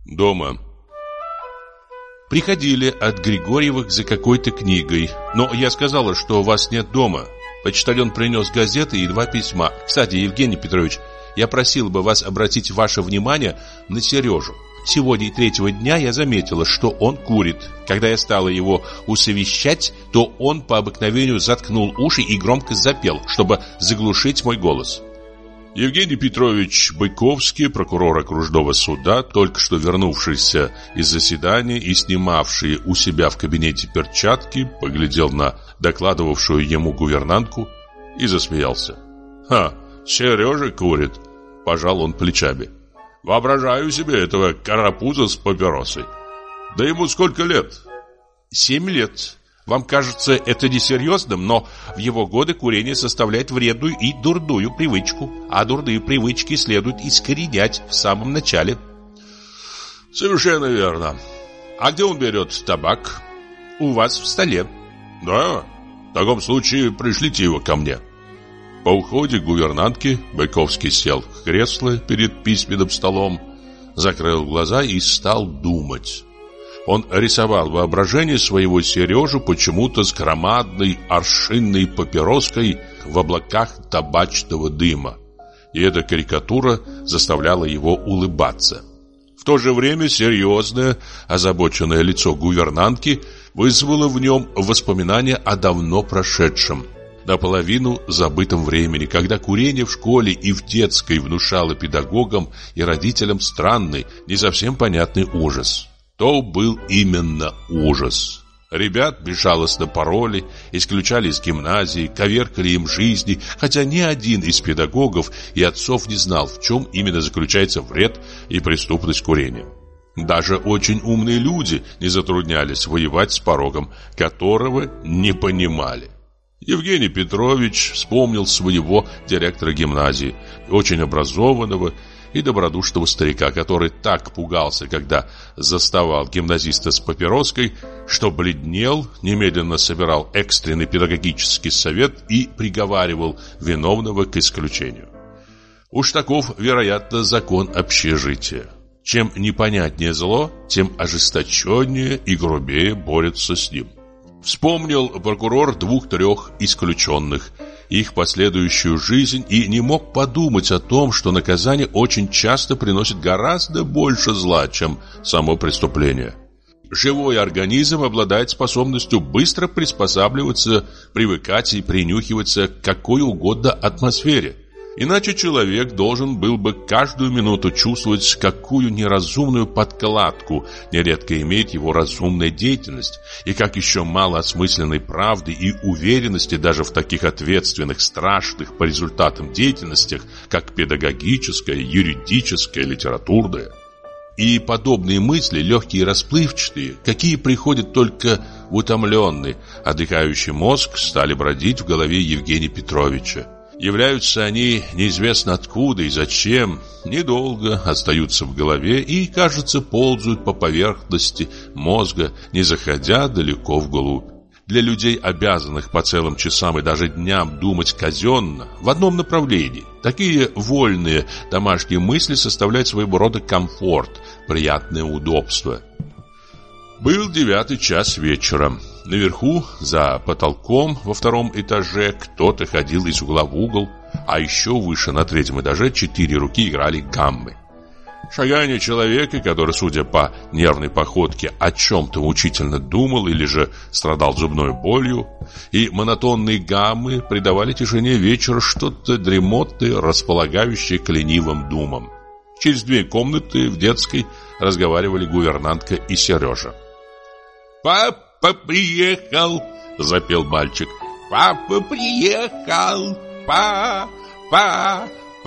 Дома. Приходили от Григорьевых за какой-то книгой, но я сказала, что вас нет дома. Почтальон принес газеты и 2 письма. Кстати, Евгений Петрович, я просил бы вас обратить ваше внимание на Сережу. Сегодня и 3-го дня я заметила, что он курит. Когда я стала его усовещать, то он по обыкновению заткнул уши и громко запел, чтобы заглушить мой голос. Евгений Петрович Быковский, прокурор окружного суда, только что вернувшийся из заседания и снимавший у себя в кабинете перчатки, поглядел на докладывавшую ему гувернантку и засмеялся. «Ха, Сережа курит», — пожал он плечами. «Воображаю себе этого карапуза с папиросой. Да ему сколько лет?» 7 лет. Вам кажется это несерьезным, но в его годы курение составляет вредную и дурную привычку, а дурные привычки следует искоренять в самом начале. Совершенно верно. А где он берет табак? У вас в столе. Да? В таком случае пришлите его ко мне. По уходе гувернантки Быковский сел в кресло перед письменным столом, закрыл глаза и стал думать. Он рисовал воображение своего Сережу почему-то с громадной аршинной папироской в облаках табачного дыма. И эта карикатура заставляла его улыбаться. В то же время серьезное, озабоченное лицо гувернантки вызвало в нем воспоминания о давно прошедшем, наполовину забытом времени, когда курение в школе и в детской внушало педагогам и родителям странный, не совсем понятный ужас. То был именно ужас. Ребят безжалостно пороли, исключали из гимназии, коверкали им жизни, хотя ни один из педагогов и отцов не знал, в чем именно заключается вред и преступность курения. Даже очень умные люди не затруднялись воевать с пороком, которого не понимали. Евгений Петрович вспомнил своего директора гимназии, очень образованного и добродушного старика, который так пугался, когда заставал гимназиста с папироской, что бледнел, немедленно собирал экстренный педагогический совет и приговаривал виновного к исключению. Уж таков, вероятно, закон общежития. Чем непонятнее зло, тем ожесточеннее и грубее борются с ним. Вспомнил прокурор 2-3 исключенных, их последующую жизнь, и не мог подумать о том, что наказание очень часто приносит гораздо больше зла, чем само преступление. Живой организм обладает способностью быстро приспосабливаться, привыкать и принюхиваться к какой угодно атмосфере. Иначе человек должен был бы каждую минуту чувствовать, какую неразумную подкладку нередко имеет его разумная деятельность, и как еще мало осмысленной правды и уверенности даже в таких ответственных, страшных по результатам деятельностях, как педагогическая, юридическая, литературная. И подобные мысли, легкие и расплывчатые, какие приходят только в утомленный, отдыхающий мозг, стали бродить в голове Евгения Петровича. Являются они неизвестно откуда и зачем, недолго остаются в голове и, кажется, ползают по поверхности мозга, не заходя далеко вглубь. Для людей, обязанных по целым часам и даже дням думать казенно, в одном направлении, такие вольные домашние мысли составляют своего рода комфорт, приятное удобство. Был 9 час вечера. Наверху, за потолком, во 2-м этаже, кто-то ходил из угла в угол, а еще выше, на 3-м этаже, 4 руки играли гаммы. Шагание человека, который, судя по нервной походке, о чем-то мучительно думал или же страдал зубной болью, и монотонные гаммы придавали тишине вечера что-то дремотное, располагающее к ленивым думам. Через 2 комнаты в детской разговаривали гувернантка и Сережа. «Папа приехал!» — запел мальчик. «Папа приехал! Па!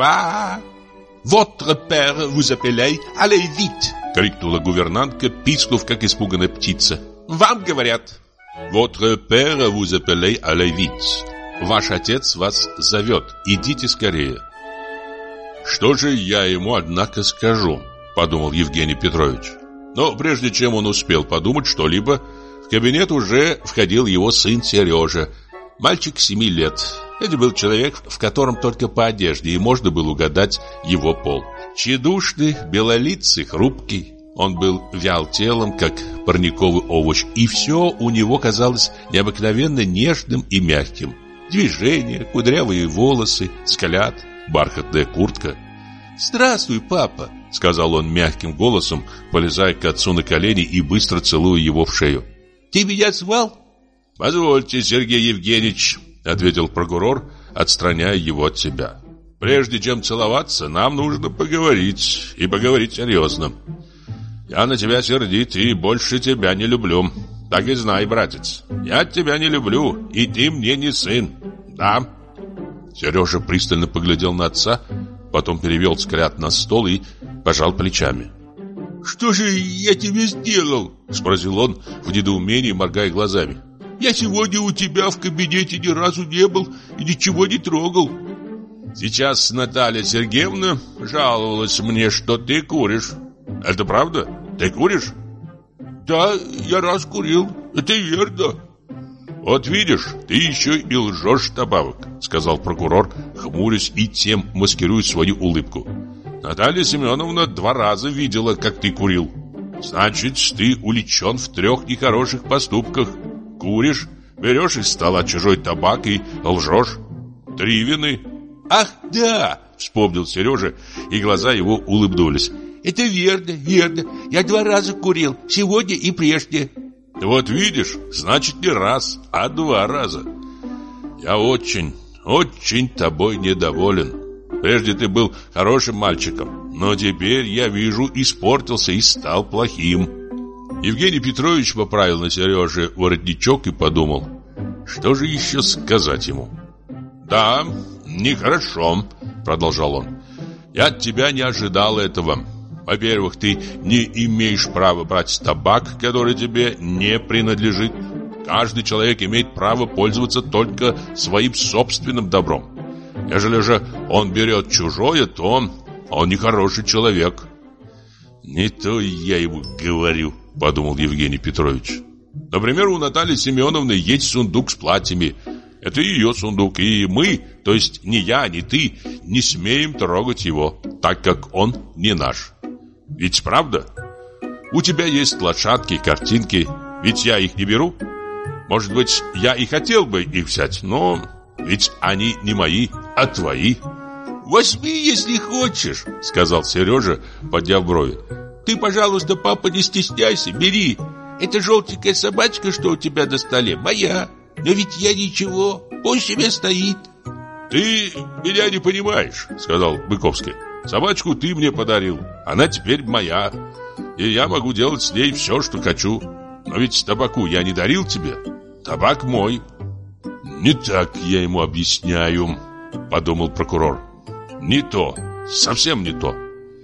«Votre père vous appelait, allez vite!» — крикнула гувернантка, пискнув, как испуганная птица. «Вам говорят!» «Votre père vous appelait, allez vite!» «Ваш отец вас зовет, идите скорее!» «Что же я ему, однако, скажу?» — подумал Евгений Петрович. Но прежде чем он успел подумать что-либо, в кабинет уже входил его сын Сережа, мальчик 7 лет. Это был человек, в котором только по одежде и можно было угадать его пол. Тщедушный, белолицый, хрупкий. Он был вял телом, как парниковый овощ, и все у него казалось необыкновенно нежным и мягким. Движения, кудрявые волосы, взгляд, бархатная куртка. «Здравствуй, папа», — сказал он мягким голосом, полезая к отцу на колени и быстро целуя его в шею. «Ты меня звал?» «Позвольте, Сергей Евгеньевич», — ответил прокурор, отстраняя его от себя. «Прежде чем целоваться, нам нужно поговорить, и поговорить серьезно. Я на тебя сердит и больше тебя не люблю. Так и знай, братец, я тебя не люблю, и ты мне не сын. Да». Сережа пристально поглядел на отца, потом перевел взгляд на стол и пожал плечами. «Что же я тебе сделал?» — спросил он в недоумении, моргая глазами. «Я сегодня у тебя в кабинете ни разу не был и ничего не трогал». «Сейчас Наталья Сергеевна жаловалась мне, что ты куришь. Это правда? Ты куришь?» «Да, я раз курил. Это верно». «Вот видишь, ты еще и лжешь добавок», — сказал прокурор, хмурясь и тем маскируя свою улыбку. «Наталья Семеновна 2 раза видела, как ты курил. Значит, ты уличен в 3 нехороших поступках. Куришь, берешь из стола чужой табак и лжешь. 3 вины». «Ах, да!» — вспомнил Сережа, и глаза его улыбнулись. «Это верно, верно. Я 2 раза курил, сегодня и прежде». «Вот видишь, значит, не раз, а 2 раза. Я очень, очень тобой недоволен. Прежде ты был хорошим мальчиком, но теперь, я вижу, испортился и стал плохим». Евгений Петрович поправил на Сереже воротничок и подумал, что же еще сказать ему. «Да, нехорошо», — продолжал он. «Я от тебя не ожидал этого. Во-первых, ты не имеешь права брать табак, который тебе не принадлежит. Каждый человек имеет право пользоваться только своим собственным добром. Ежели же он берет чужое, то он нехороший человек». «Не то я ему говорю», — подумал Евгений Петрович. «Например, у Натальи Семеновны есть сундук с платьями. Это ее сундук, и мы, то есть ни я, ни ты, не смеем трогать его, так как он не наш. Ведь правда? У тебя есть лошадки, картинки, ведь я их не беру. Может быть, я и хотел бы их взять, но ведь они не мои, а твои». «Возьми, если хочешь», — сказал Сережа, подняв брови. «Ты, пожалуйста, папа, не стесняйся, бери. Эта желтенькая собачка, что у тебя на столе, моя. Но ведь я ничего, пусть себе стоит». «Ты меня не понимаешь», — сказал Быковский. «Собачку ты мне подарил, она теперь моя, и я могу делать с ней все, что хочу. Но ведь табаку я не дарил тебе, табак мой». «Не так я ему объясняю», — подумал прокурор. «Не то, совсем не то.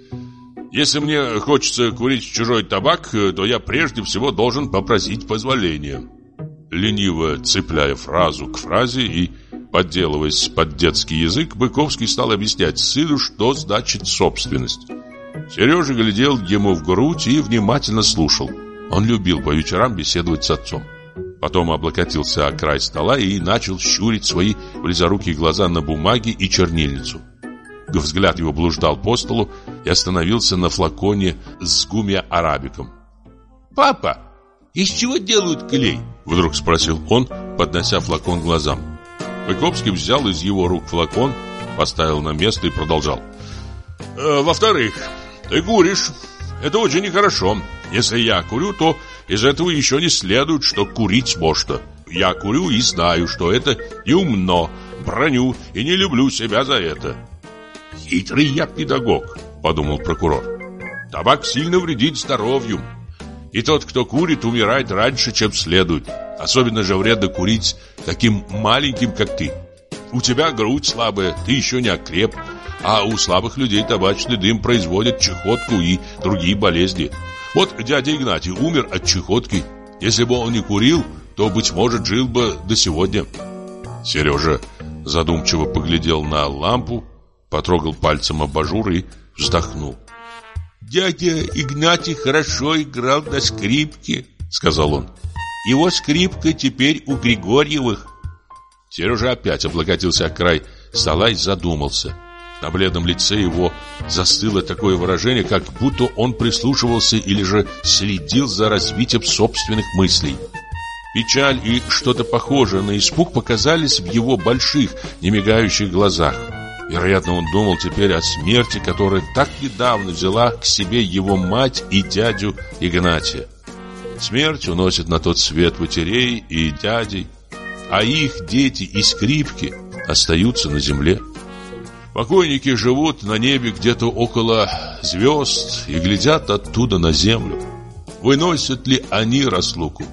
Если мне хочется курить чужой табак, то я прежде всего должен попросить позволения». Лениво цепляя фразу к фразе и подделываясь под детский язык, Быковский стал объяснять сыну, что значит собственность. Сережа глядел ему в грудь и внимательно слушал. Он любил по вечерам беседовать с отцом. Потом облокотился о край стола и начал щурить свои близорукие глаза на бумаге и чернильницу. Взгляд его блуждал по столу и остановился на флаконе с гумия-арабиком. «Папа, из чего делают клей?» — вдруг спросил он, поднося флакон к глазам. Быковский взял из его рук флакон, поставил на место и продолжал. «Во-вторых, ты куришь. Это очень нехорошо. Если я курю, то из этого еще не следует, что курить можно. Я курю и знаю, что это неумно, браню и не люблю себя за это». «Хитрый я педагог», — подумал прокурор. «Табак сильно вредит здоровью. И тот, кто курит, умирает раньше, чем следует. Особенно же вредно курить таким маленьким, как ты. У тебя грудь слабая, ты еще не окреп. А у слабых людей табачный дым производит чехотку и другие болезни. Вот дядя Игнатий умер от чехотки. Если бы он не курил, то, быть может, жил бы до сегодня». Сережа задумчиво поглядел на лампу, потрогал пальцем абажур и вздохнул. «Дядя Игнатий хорошо играл на скрипке», — сказал он. «Его скрипка теперь у Григорьевых». Сережа опять облокотился о край стола и задумался. На бледном лице его застыло такое выражение, как будто он прислушивался или же следил за развитием собственных мыслей. Печаль и что-то похожее на испуг показались в его больших, немигающих глазах. Вероятно, он думал теперь о смерти, которая так недавно взяла к себе его мать и дядю Игнатия. Смерть уносит на тот свет матерей и дядей, а их дети и скрипки остаются на земле. Покойники живут на небе где-то около звезд и глядят оттуда на землю. Выносят ли они разлуку?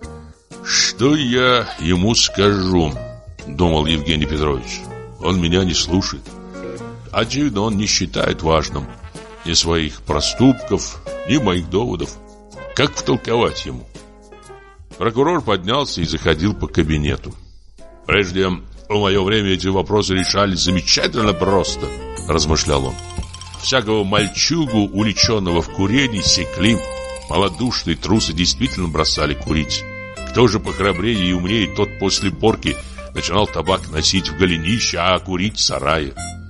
«Что я ему скажу?» — думал Евгений Петрович. «Он меня не слушает. Очевидно, он не считает важным ни своих проступков, ни моих доводов. Как втолковать ему?» Прокурор поднялся и заходил по кабинету. «Прежде в мое время эти вопросы решались замечательно просто», — размышлял он. «Всякого мальчугу, уличенного в курении, секли. Малодушные трусы действительно бросали курить. Кто же похрабрее и умнее, тот после порки начинал табак носить в голенище, а курить в сарае.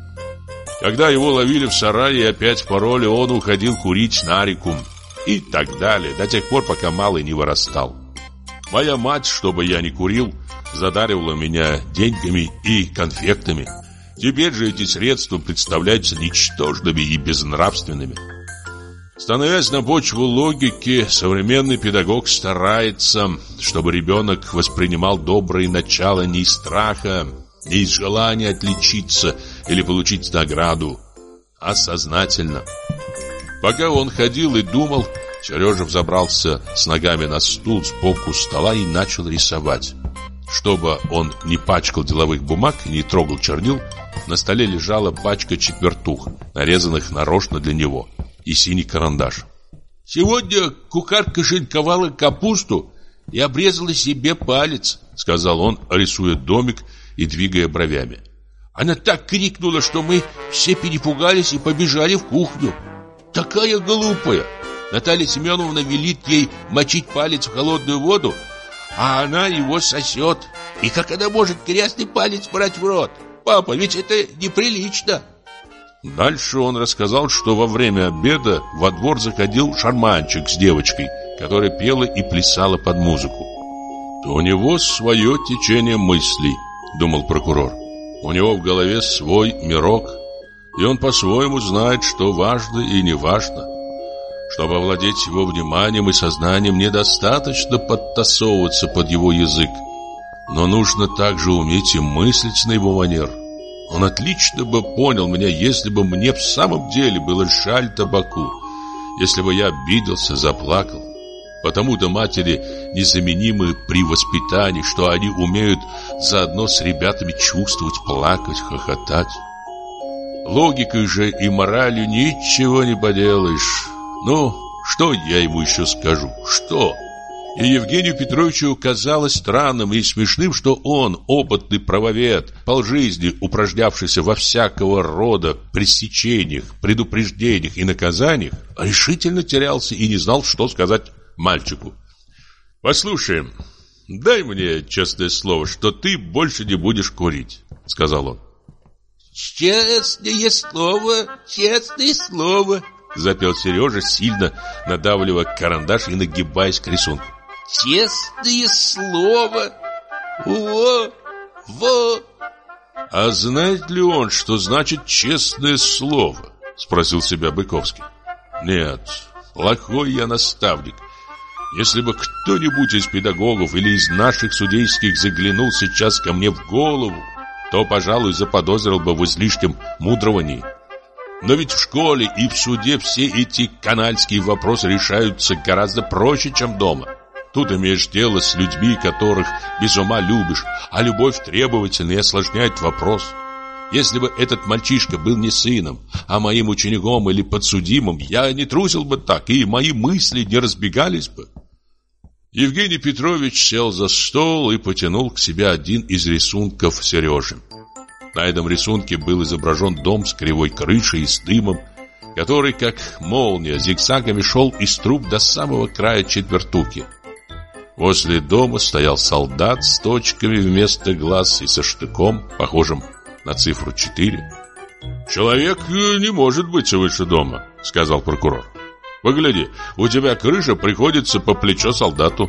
Когда его ловили в сарае и опять в пароле, он уходил курить на реку и так далее, до тех пор, пока малый не вырастал. Моя мать, чтобы я не курил, задаривала меня деньгами и конфектами. Теперь же эти средства представляются ничтожными и безнравственными. Становясь на почву логики, современный педагог старается, чтобы ребенок воспринимал добрые начала не из страха, не из желания отличиться или получить награду, а сознательно. Пока он ходил и думал, Сережа взобрался с ногами на стул сбоку стола и начал рисовать. Чтобы он не пачкал деловых бумаг и не трогал чернил, на столе лежала пачка четвертух, нарезанных нарочно для него, и синий карандаш. «Сегодня кухарка шинковала капусту и обрезала себе палец», — сказал он, рисуя домик и двигая бровями. «Она так крикнула, что мы все перепугались и побежали в кухню. Такая глупая! Наталья Семеновна велит ей мочить палец в холодную воду, а она его сосет. И как она может грязный палец брать в рот? Папа, ведь это неприлично!» Дальше он рассказал, что во время обеда во двор заходил шарманщик с девочкой, которая пела и плясала под музыку. «У него свое течение мыслей», — думал прокурор. «У него в голове свой мирок, и он по-своему знает, что важно и не важно. Чтобы овладеть его вниманием и сознанием, недостаточно подтасовываться под его язык, но нужно также уметь и мыслить на его манер. Он отлично бы понял меня, если бы мне в самом деле было жаль табаку, если бы я обиделся, заплакал. Потому-то матери незаменимы при воспитании, что они умеют заодно с ребятами чувствовать, плакать, хохотать. Логикой же и моралью ничего не поделаешь. Ну, что я ему еще скажу? Что?» И Евгению Петровичу казалось странным и смешным, что он, опытный правовед, полжизни упражнявшийся во всякого рода пресечениях, предупреждениях и наказаниях, решительно терялся и не знал, что сказать мальчику. «Послушай, дай мне честное слово, что ты больше не будешь курить», — сказал он. «Честное слово», — запел Сережа, сильно надавливая карандаш и нагибаясь к рисунку. «Честное слово! Во!» «А знает ли он, что значит честное слово?» — спросил себя Быковский. «Нет, плохой я наставник. Если бы кто-нибудь из педагогов или из наших судейских заглянул сейчас ко мне в голову, то, пожалуй, заподозрил бы в излишнем мудровании. Но ведь в школе и в суде все эти канальские вопросы решаются гораздо проще, чем дома. Тут имеешь дело с людьми, которых без ума любишь, а любовь требовательна и осложняет вопрос. Если бы этот мальчишка был не сыном, а моим учеником или подсудимым, я не трусил бы так, и мои мысли не разбегались бы». Евгений Петрович сел за стол и потянул к себе один из рисунков Сережи. На этом рисунке был изображен дом с кривой крышей и с дымом, который, как молния, зигзагами шел из труб до самого края четвертуки. Возле дома стоял солдат с точками вместо глаз и со штыком, похожим на цифру 4. «Человек не может быть выше дома», — сказал прокурор. «Погляди, у тебя крыша приходится по плечо солдату».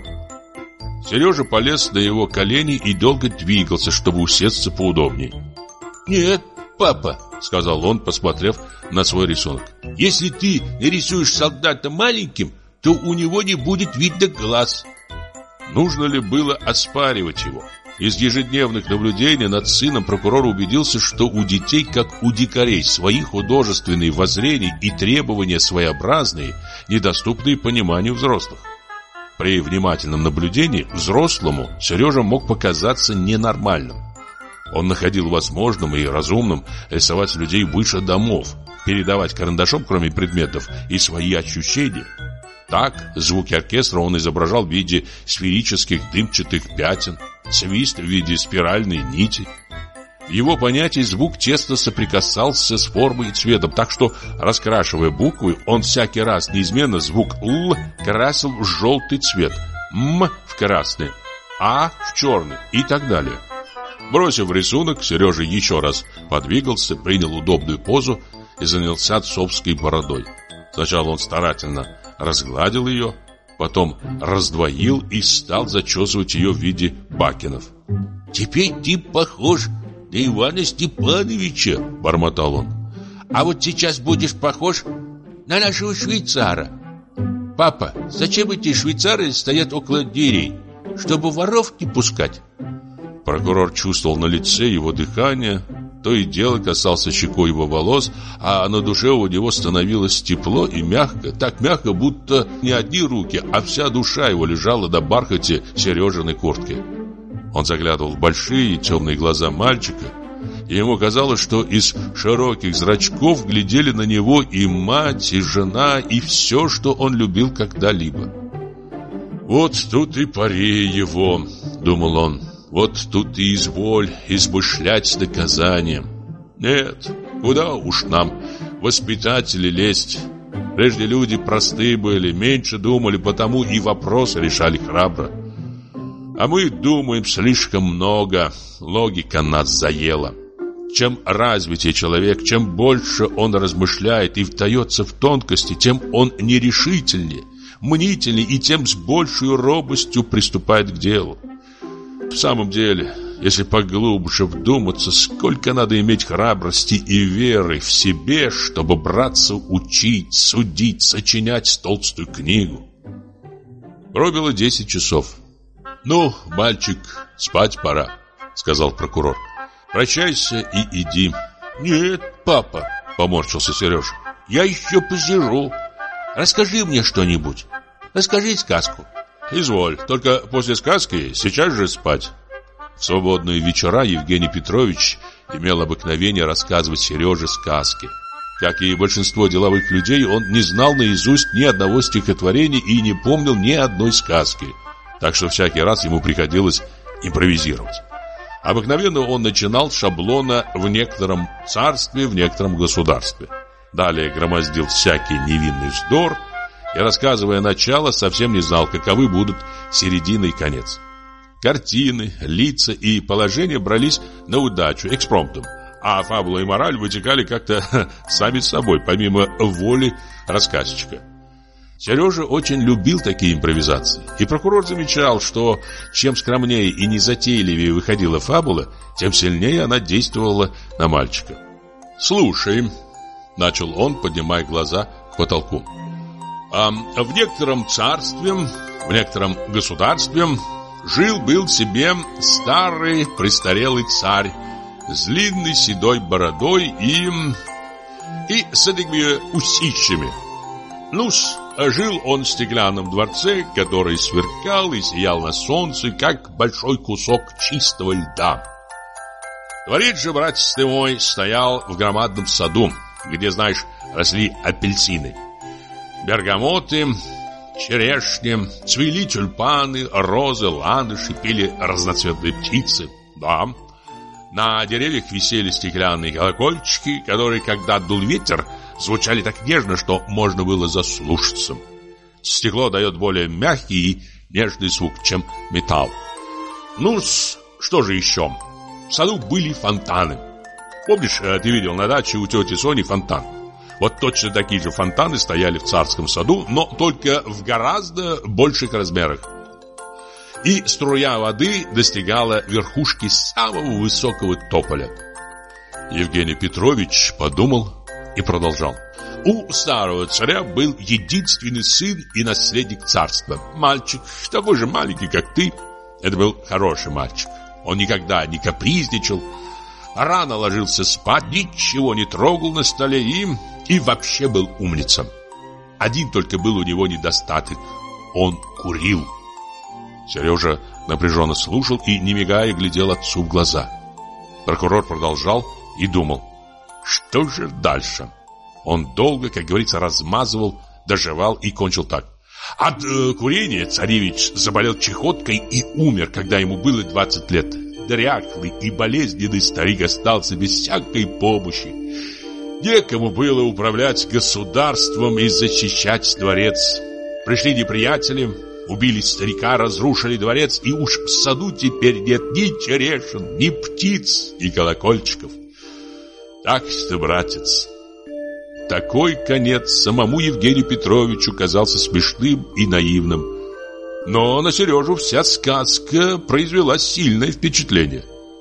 Сережа полез на его колени и долго двигался, чтобы усесться поудобней. «Нет, папа», — сказал он, посмотрев на свой рисунок, «если ты нарисуешь солдата маленьким, то у него не будет видно глаз». Нужно ли было оспаривать его? Из ежедневных наблюдений над сыном прокурор убедился, что у детей, как у дикарей, свои художественные воззрения и требования своеобразные, недоступные пониманию взрослых. При внимательном наблюдении взрослому Сережа мог показаться ненормальным. Он находил возможным и разумным рисовать людей выше домов, передавать карандашом, кроме предметов, и свои ощущения. Так, звуки оркестра он изображал в виде сферических дымчатых пятен, свист в виде спиральной нити. В его понятии звук тесно соприкасался с формой и цветом, так что, раскрашивая буквы, он всякий раз неизменно звук «л» красил в желтый цвет, «м» в красный, «а» в черный и так далее. Бросив рисунок, Сережа еще раз подвигался, принял удобную позу и занялся отцовской бородой. Сначала он старательно разгладил ее, потом раздвоил и стал зачесывать ее в виде бакенов. «Теперь ты похож на Ивана Степановича», — бормотал он. «А вот сейчас будешь похож на нашего швейцара. Папа, зачем эти швейцары стоят около дверей? Чтобы воров не пускать?» Прокурор чувствовал на лице его дыхание, то и дело касался щекой его волос, а на душе у него становилось тепло и мягко, так мягко, будто не одни руки, а вся душа его лежала на бархате Сережиной куртки. Он заглядывал в большие темные глаза мальчика, и ему казалось, что из широких зрачков глядели на него и мать, и жена, и все, что он любил когда-либо. «Вот тут и пари его», — думал он. «Вот тут и изволь измышлять наказание. Нет, куда уж нам, воспитатели, лезть. Прежде люди простые были, меньше думали, потому и вопросы решали храбро. А мы думаем слишком много, логика нас заела. Чем развитее человек, чем больше он размышляет и вдается в тонкости, тем он нерешительнее, мнительнее и тем с большей робостью приступает к делу. В самом деле, если поглубже вдуматься, сколько надо иметь храбрости и веры в себе, чтобы браться учить, судить, сочинять толстую книгу. Пробило 10 часов. «Ну, мальчик, спать пора», — сказал прокурор. «Прощайся и иди». «Нет, папа», — поморщился Сережа, — «я еще посижу. Расскажи мне что-нибудь. Расскажи сказку». «Изволь, только после сказки сейчас же спать». В свободные вечера Евгений Петрович имел обыкновение рассказывать Сереже сказки. Как и большинство деловых людей, он не знал наизусть ни одного стихотворения и не помнил ни одной сказки. Так что всякий раз ему приходилось импровизировать. Обыкновенно он начинал с шаблона «в некотором царстве, в некотором государстве». Далее громоздил всякий невинный вздор и, рассказывая начало, совсем не знал, каковы будут середина и конец. Картины, лица и положения брались на удачу, экспромтом, а фабула и мораль вытекали как-то сами собой, помимо воли рассказчика. Сережа очень любил такие импровизации, и прокурор замечал, что чем скромнее и незатейливее выходила фабула, тем сильнее она действовала на мальчика. «Слушай», — начал он, поднимая глаза к потолку, «в некотором царстве, в некотором государстве жил-был себе старый престарелый царь с длинной седой бородой и с этими усищами. Ну-с, жил он в стеклянном дворце, который сверкал и сиял на солнце, как большой кусок чистого льда. Дворец же, братец ты мой, стоял в громадном саду, где, знаешь, росли апельсины, бергамоты, черешни, цвели тюльпаны, розы, ландыши, пели разноцветные птицы. Да, на деревьях висели стеклянные колокольчики, которые, когда дул ветер, звучали так нежно, что можно было заслушаться. Стекло дает более мягкий и нежный звук, чем металл. Ну, что же еще? В саду были фонтаны. Помнишь, ты видел на даче у тети Сони фонтан? Вот точно такие же фонтаны стояли в Царском саду, но только в гораздо больших размерах. И струя воды достигала верхушки самого высокого тополя. Евгений Петрович подумал и продолжал. У старого царя был единственный сын и наследник царства. Мальчик, такой же маленький, как ты. Это был хороший мальчик. Он никогда не капризничал, рано ложился спать, ничего не трогал на столе и вообще был умницей. Один только был у него недостаток. Он курил. Сережа напряженно слушал и, не мигая, глядел отцу в глаза. Прокурор продолжал и думал, что же дальше? Он долго, как говорится, размазывал, дожевал и кончил так. От курения царевич заболел чехоткой и умер, когда ему было 20 лет. Дряхлый и болезненный старик остался без всякой помощи. Некому было управлять государством и защищать дворец. Пришли неприятели, убили старика, разрушили дворец, и уж в саду теперь нет ни черешин, ни птиц, ни колокольчиков. Так что, братец, такой конец самому Евгению Петровичу казался смешным и наивным. Но на Сережу вся сказка произвела сильное впечатление.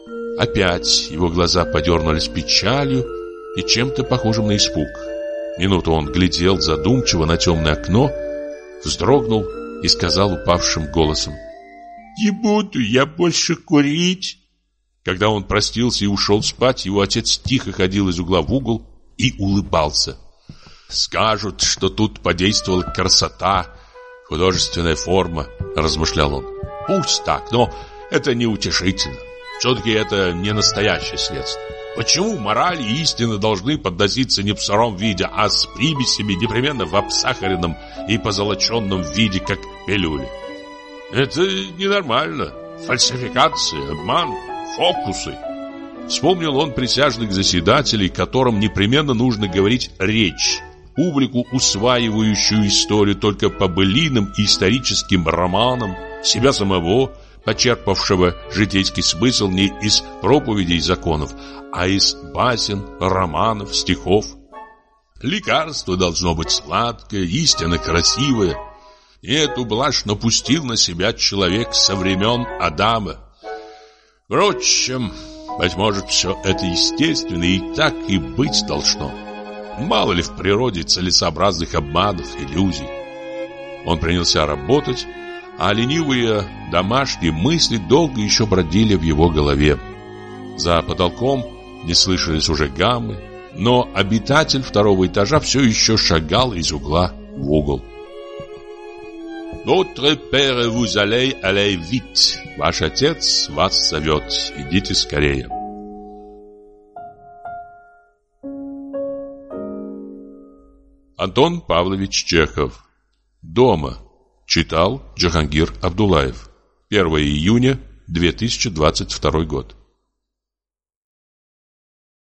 Опять его глаза подернулись печалью и чем-то похожим на испуг. Минуту он глядел задумчиво на темное окно, вздрогнул и сказал упавшим голосом: «Не буду я больше курить». Когда он простился и ушел спать, его отец тихо ходил из угла в угол и улыбался. «Скажут, что тут подействовала красота, художественная форма», — размышлял он. «Пусть так, но это неутешительно. Все-таки это не настоящее следствие. Почему мораль и истина должны подноситься не в сыром виде, а с примесями, непременно в обсахаренном и позолоченном виде, как пилюли? Это ненормально. Фальсификация, обман, фокусы». Вспомнил он присяжных заседателей, которым непременно нужно говорить речь, публику, усваивающую историю только по былинам и историческим романам, себя самого, почерпавшего житейский смысл не из проповедей законов, а из басен, романов, стихов. Лекарство должно быть сладкое, истинно красивое. И эту блажь напустил на себя человек со времен Адама. Впрочем, быть может, все это естественно и так и быть должно. Мало ли в природе целесообразных обманов, иллюзий. Он принялся работать, а ленивые домашние мысли долго еще бродили в его голове. За потолком не слышались уже гаммы, но обитатель второго этажа все еще шагал из угла в угол. «Votre père vous allez vite». Ваш отец вас зовет. Идите скорее. Антон Павлович Чехов. «Дома». Читал Джахангир Абдуллаев. 1 июня 2022 год.